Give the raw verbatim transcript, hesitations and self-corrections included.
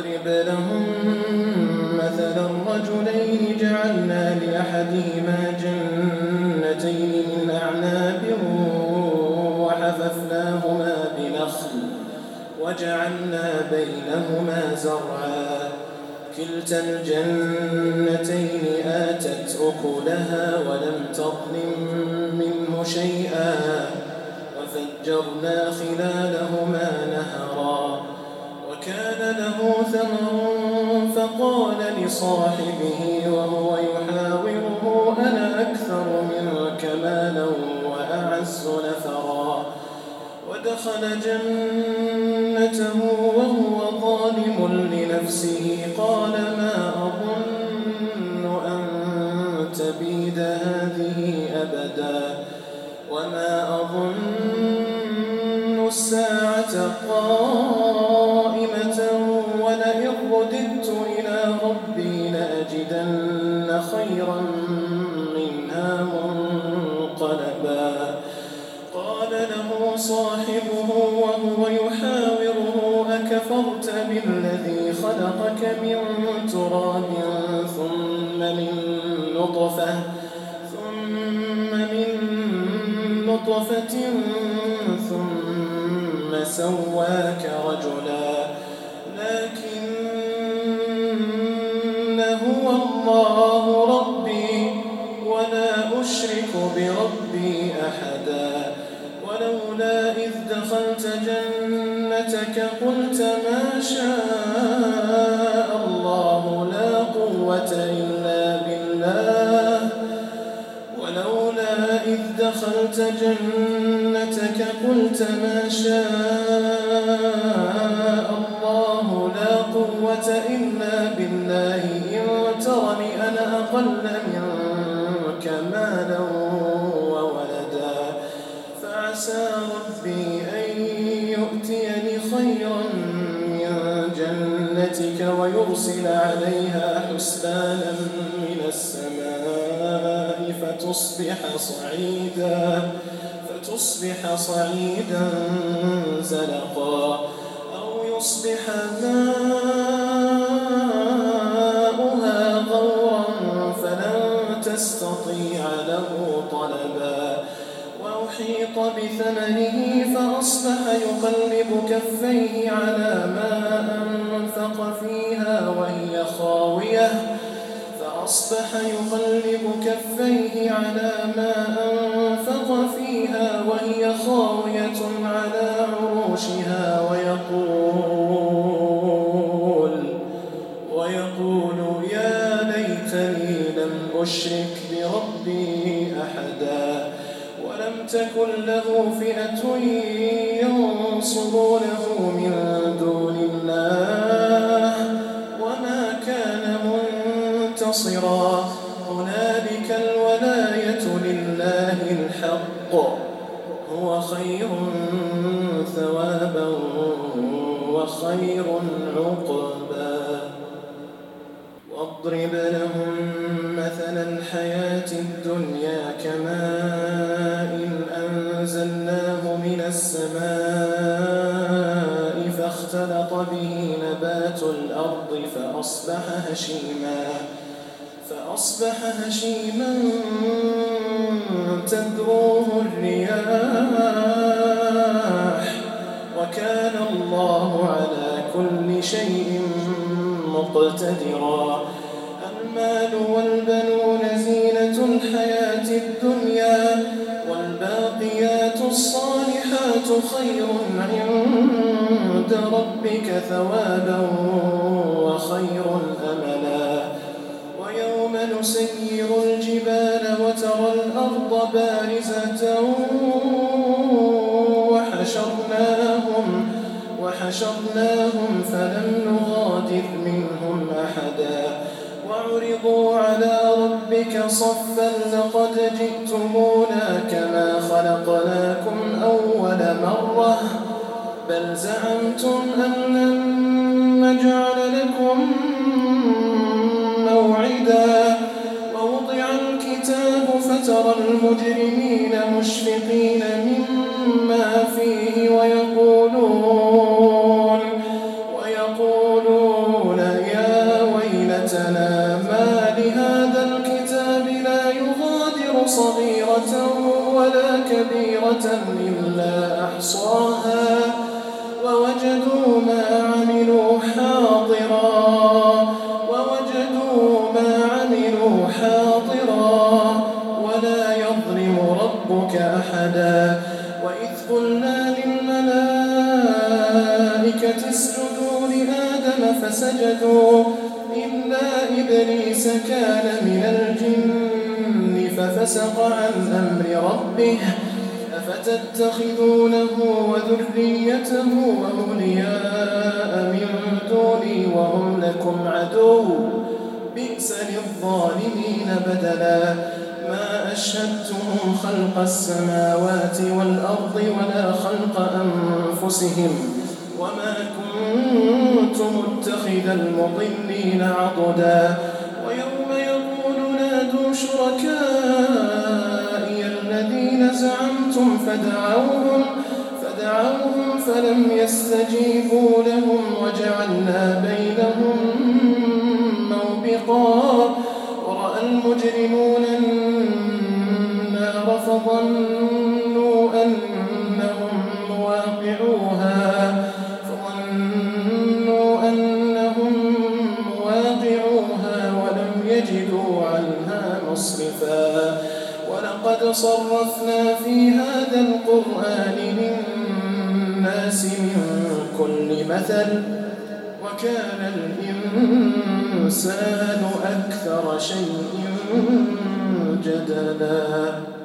واضرب لهم مثلا رجلين جعلنا لأحدهما جنتين من أعناب وحففناهما بنخل وجعلنا بينهما زرعا كلتا الجنتين آتت أكلها ولم تظلم منه شيئا وفجرنا خلالهما نهرا وكان له ثمر فقال لصاحبه وهو يحاوره أنا أكثر منك مالا وأعز نفرا ودخل جنته وهو ظالم لنفسه قال ما أظن أن تبيد هذه أبدا وما أظن الساعة قائمة ولئن رددت إلى ربي لأجدن خيرا منها منقلبا قال له صاحبه وهو يحاوره أكفرت بالذي خلقك من تراب ثم من نطفة ثم من نطفة ثم سواك رجلا لكن هو الله ربي ولا أشرك بربي أحدا ولولا إذ دخلت جنتك قلت ما شاء الله لا قوة إلا بالله ولولا إذ دخلت جنتك قلت ما شاء الله لا قوة إلا بالله إن ترني أنا أقل منك مالا وولدا فعسى ربي أن يؤتيني خيرا من جنتك ويرسل عليها حسبانا من السماء فتصبح صعيدا فتصبح صعيدا زلقا أو يصبح ماؤها غورا فلن تستطيع له طلبا وأحيط بثمره فأصبح يقلب كفيه على ما أنفق فيها وهي خاوية فأصبح يقلب كفيه على ما أنفق فيها وهي خاوية على عروشها ويقول ويقول يا ليتني لم أشرك بربي أحدا ولم تكن له فئة ينصرونه من دون الله وما كان منتصرا هنالك الولاية لله الحق هو خير ثوابا وخير عقبا واضرب لهم مثل الحياة الدنيا كماء أنزلناه من السماء فاختلط به نبات الأرض فأصبح هشيما فأصبح هشيما تذروه الرياح وكان الله على كل شيء مقتدرا المال والبنون زينة الحياة الدنيا والباقيات الصالحات خير عند ربك ثوابا وخير أملا ويوم نسير الجبال وترى الأرض بارزة وحشرناهم وحشرناهم فلم نغادر منهم أحدا وعرضوا على ربك صفا لقد جئتمونا كما خلقناكم أول مرة بل زعمتم أن لن نجعل لكم موعدا ووضع الكتاب فترى المجرمين مشفقين مما فيه ويقولون ويقولون صغيرة ولا كبيرة إلا أحصاها ووجدوا ما عملوا حاضرا ووجدوا ما عملوا حاضرا ولا يظلم ربك أحدا. وإذ قلنا للملائكة اسجدوا لآدم فسجدوا إلا إبليس كان من الجن ففسق عن أمر ربه أفتتخذونه وذريته أولياء من دوني وهم لكم عدو بئس للظالمين بدلا. ما أشهدتهم خلق السماوات والأرض ولا خلق أنفسهم وما كنت متخذ المضلين عضدا. ويوم يقول نادوا شركائي الذين زعمتم فدعوهم فدعوهم فلم يستجيبوا لهم وجعلنا بينهم موبقا. ورأى المجرمون النار فظنوا أنهم مواقعوها فظنوا أنهم مواقعوها ولم يجدوا عنها مصرفا. ولقد صرفنا في هذا القرآن للناس من كل مثل وكان الإنسان أكثر شيء جدلا.